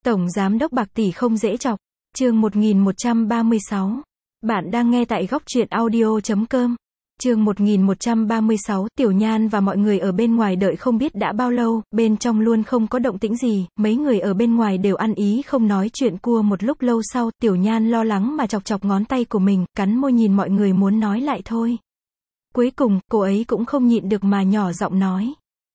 Tổng Giám đốc bạc tỷ không dễ chọc. Chương 1136. Bạn đang nghe tại góc truyện audio.com. Chương 1136, Tiểu Nhan và mọi người ở bên ngoài đợi không biết đã bao lâu, bên trong luôn không có động tĩnh gì, mấy người ở bên ngoài đều ăn ý không nói chuyện cua một lúc lâu sau, Tiểu Nhan lo lắng mà chọc chọc ngón tay của mình, cắn môi nhìn mọi người muốn nói lại thôi. Cuối cùng, cô ấy cũng không nhịn được mà nhỏ giọng nói.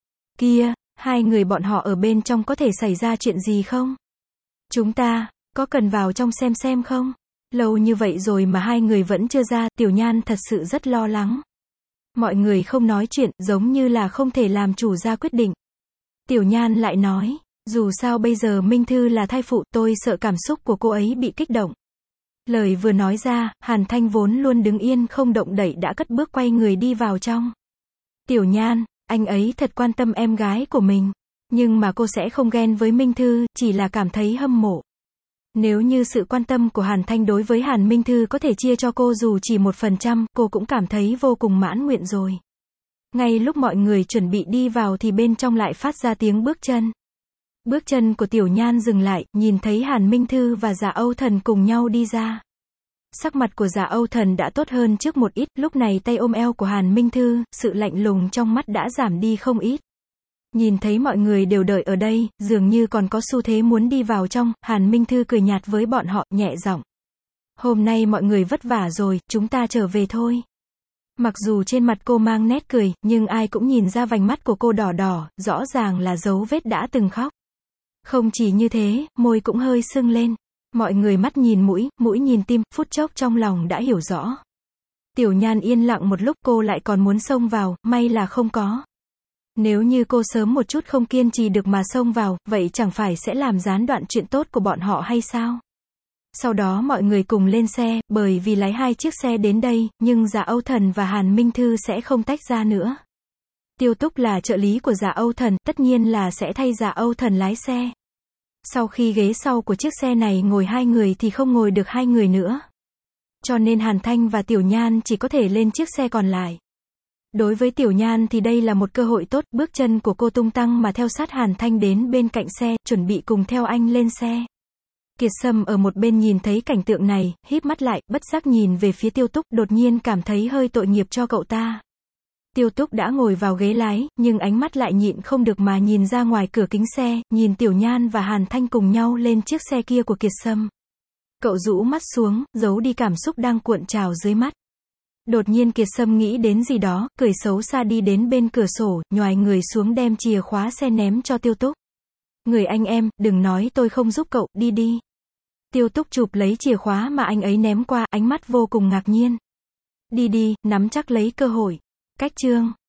Kia, hai người bọn họ ở bên trong có thể xảy ra chuyện gì không? Chúng ta, có cần vào trong xem không? Lâu như vậy rồi mà hai người vẫn chưa ra, Tiểu Nhan thật sự rất lo lắng. Mọi người không nói chuyện, giống như là không thể làm chủ ra quyết định. Tiểu Nhan lại nói, dù sao bây giờ Minh Thư là thai phụ, tôi sợ cảm xúc của cô ấy bị kích động. Lời vừa nói ra, Hàn Thanh vốn luôn đứng yên không động đậy đã cất bước quay người đi vào trong. Tiểu Nhan, anh ấy thật quan tâm em gái của mình. Nhưng mà cô sẽ không ghen với Minh Thư, chỉ là cảm thấy hâm mộ. Nếu như sự quan tâm của Hàn Thanh đối với Hàn Minh Thư có thể chia cho cô dù chỉ 1%, cô cũng cảm thấy vô cùng mãn nguyện rồi. Ngay lúc mọi người chuẩn bị đi vào thì bên trong lại phát ra tiếng bước chân. Bước chân của Tiểu Nhan dừng lại, nhìn thấy Hàn Minh Thư và Dạ Âu Thần cùng nhau đi ra. Sắc mặt của Dạ Âu Thần đã tốt hơn trước một ít, lúc này tay ôm eo của Hàn Minh Thư, sự lạnh lùng trong mắt đã giảm đi không ít. Nhìn thấy mọi người đều đợi ở đây, dường như còn có xu thế muốn đi vào trong, Hàn Minh Thư cười nhạt với bọn họ, nhẹ giọng. Hôm nay mọi người vất vả rồi, chúng ta trở về thôi. Mặc dù trên mặt cô mang nét cười, nhưng ai cũng nhìn ra vành mắt của cô đỏ đỏ, rõ ràng là dấu vết đã từng khóc. Không chỉ như thế, môi cũng hơi sưng lên. Mọi người mắt nhìn mũi, mũi nhìn tim, phút chốc trong lòng đã hiểu rõ. Tiểu Nhan yên lặng một lúc, cô lại còn muốn xông vào, may là không có. Nếu như cô sớm một chút không kiên trì được mà xông vào, vậy chẳng phải sẽ làm gián đoạn chuyện tốt của bọn họ hay sao? Sau đó mọi người cùng lên xe, bởi vì lái hai chiếc xe đến đây, nhưng Dạ Âu Thần và Hàn Minh Thư sẽ không tách ra nữa. Tiêu Túc là trợ lý của Dạ Âu Thần, tất nhiên là sẽ thay Dạ Âu Thần lái xe. Sau khi ghế sau của chiếc xe này ngồi hai người thì không ngồi được hai người nữa. Cho nên Hàn Thanh và Tiểu Nhan chỉ có thể lên chiếc xe còn lại. Đối với Tiểu Nhan thì đây là một cơ hội tốt, bước chân của cô tung tăng mà theo sát Hàn Thanh đến bên cạnh xe, chuẩn bị cùng theo anh lên xe. Kiệt Sâm ở một bên nhìn thấy cảnh tượng này, híp mắt lại, bất giác nhìn về phía Tiêu Túc, đột nhiên cảm thấy hơi tội nghiệp cho cậu ta. Tiêu Túc đã ngồi vào ghế lái, nhưng ánh mắt lại nhịn không được mà nhìn ra ngoài cửa kính xe, nhìn Tiểu Nhan và Hàn Thanh cùng nhau lên chiếc xe kia của Kiệt Sâm. Cậu rũ mắt xuống, giấu đi cảm xúc đang cuộn trào dưới mắt. Đột nhiên Kiệt Sâm nghĩ đến gì đó, cười xấu xa đi đến bên cửa sổ, nhoài người xuống đem chìa khóa xe ném cho Tiêu Túc. Người anh em, đừng nói tôi không giúp cậu, đi đi. Tiêu Túc chụp lấy chìa khóa mà anh ấy ném qua, ánh mắt vô cùng ngạc nhiên. Đi đi, nắm chắc lấy cơ hội. Cách chương